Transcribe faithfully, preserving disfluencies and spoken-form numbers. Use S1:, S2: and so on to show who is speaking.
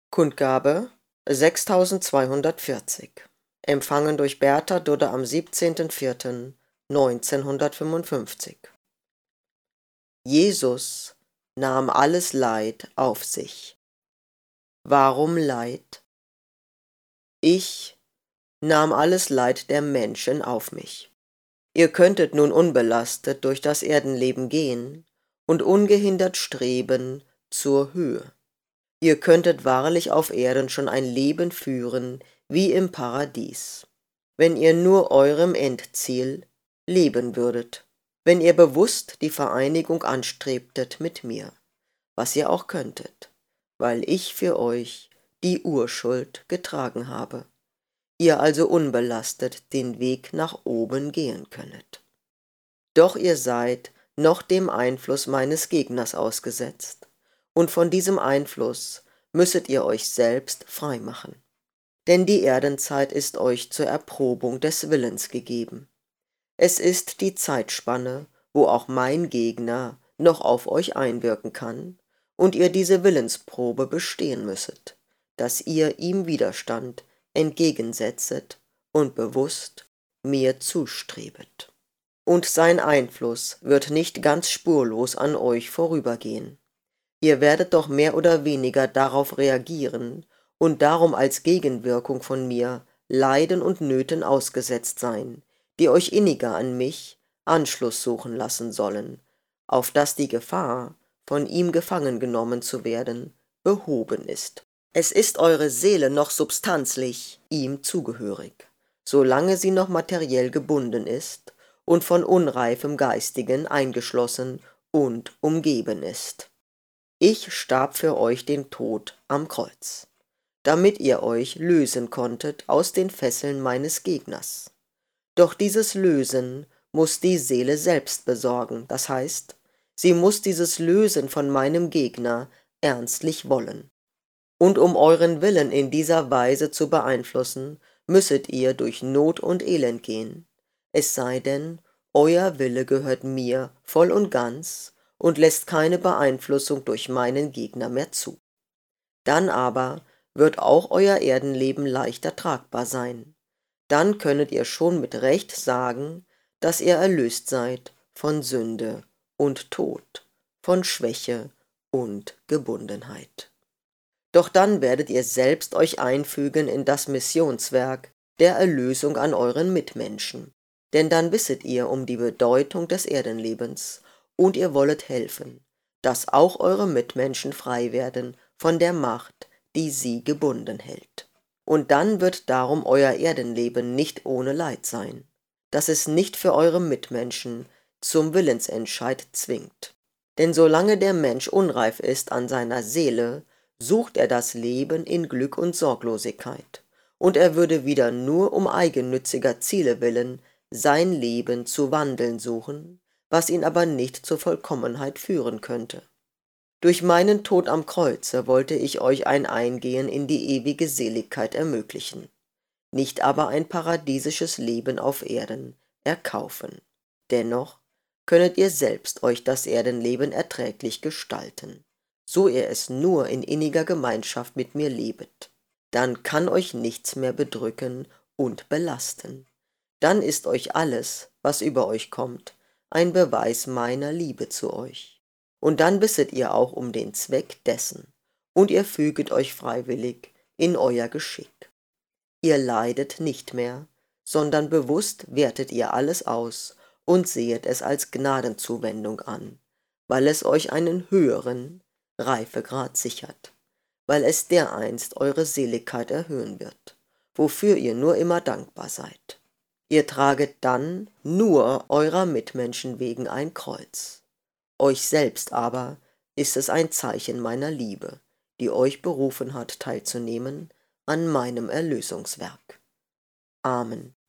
S1: Kundgabe sechstausendzweihundertvierzig. Empfangen durch Bertha Dudde am siebzehnten vierten neunzehnhundertfünfundfünfzig. Jesus nahm alles Leid auf sich. Warum Leid? Ich nahm alles Leid der Menschen auf mich. Ihr könntet nun unbelastet durch das Erdenleben gehen und ungehindert streben zur Höhe. Ihr könntet wahrlich auf Erden schon ein Leben führen wie im Paradies, wenn ihr nur eurem Endziel leben würdet, wenn ihr bewusst die Vereinigung anstrebtet mit mir, was ihr auch könntet, weil ich für euch die Urschuld getragen habe, ihr also unbelastet den Weg nach oben gehen könnet. Doch ihr seid noch dem Einfluss meines Gegners ausgesetzt, und von diesem Einfluss müsset ihr euch selbst frei machen. Denn die Erdenzeit ist euch zur Erprobung des Willens gegeben. Es ist die Zeitspanne, wo auch mein Gegner noch auf euch einwirken kann und ihr diese Willensprobe bestehen müsset, dass ihr ihm Widerstand entgegensetzet und bewusst mir zustrebet. Und sein Einfluss wird nicht ganz spurlos an euch vorübergehen. Ihr werdet doch mehr oder weniger darauf reagieren und darum als Gegenwirkung von mir Leiden und Nöten ausgesetzt sein, die euch inniger an mich Anschluss suchen lassen sollen, auf dass die Gefahr, von ihm gefangen genommen zu werden, behoben ist. Es ist eure Seele noch substanzlich ihm zugehörig, solange sie noch materiell gebunden ist und von unreifem Geistigen eingeschlossen und umgeben ist. Ich starb für euch den Tod am Kreuz, damit ihr euch lösen konntet aus den Fesseln meines Gegners. Doch dieses Lösen muss die Seele selbst besorgen, das heißt, sie muss dieses Lösen von meinem Gegner ernstlich wollen. Und um euren Willen in dieser Weise zu beeinflussen, müsset ihr durch Not und Elend gehen, es sei denn, euer Wille gehört mir voll und ganz und lässt keine Beeinflussung durch meinen Gegner mehr zu. Dann aber wird auch euer Erdenleben leichter tragbar sein. Dann könnet ihr schon mit Recht sagen, dass ihr erlöst seid von Sünde und Tod, von Schwäche und Gebundenheit. Doch dann werdet ihr selbst euch einfügen in das Missionswerk der Erlösung an euren Mitmenschen, denn dann wisset ihr um die Bedeutung des Erdenlebens, und ihr wollet helfen, dass auch eure Mitmenschen frei werden von der Macht, die sie gebunden hält. Und dann wird darum euer Erdenleben nicht ohne Leid sein, dass es nicht für eure Mitmenschen zum Willensentscheid zwingt. Denn solange der Mensch unreif ist an seiner Seele, sucht er das Leben in Glück und Sorglosigkeit, und er würde wieder nur um eigennütziger Ziele willen sein Leben zu wandeln suchen, was ihn aber nicht zur Vollkommenheit führen könnte. Durch meinen Tod am Kreuze wollte ich euch ein Eingehen in die ewige Seligkeit ermöglichen, nicht aber ein paradiesisches Leben auf Erden erkaufen. Dennoch könnet ihr selbst euch das Erdenleben erträglich gestalten, so ihr es nur in inniger Gemeinschaft mit mir lebet. Dann kann euch nichts mehr bedrücken und belasten. Dann ist euch alles, was über euch kommt, ein Beweis meiner Liebe zu euch. Und dann wisset ihr auch um den Zweck dessen, und ihr füget euch freiwillig in euer Geschick. Ihr leidet nicht mehr, sondern bewusst wertet ihr alles aus und sehet es als Gnadenzuwendung an, weil es euch einen höheren Reifegrad sichert, weil es dereinst eure Seligkeit erhöhen wird, wofür ihr nur immer dankbar seid. Ihr traget dann nur eurer Mitmenschen wegen ein Kreuz. Euch selbst aber ist es ein Zeichen meiner Liebe, die euch berufen hat, teilzunehmen an meinem Erlösungswerk. Amen.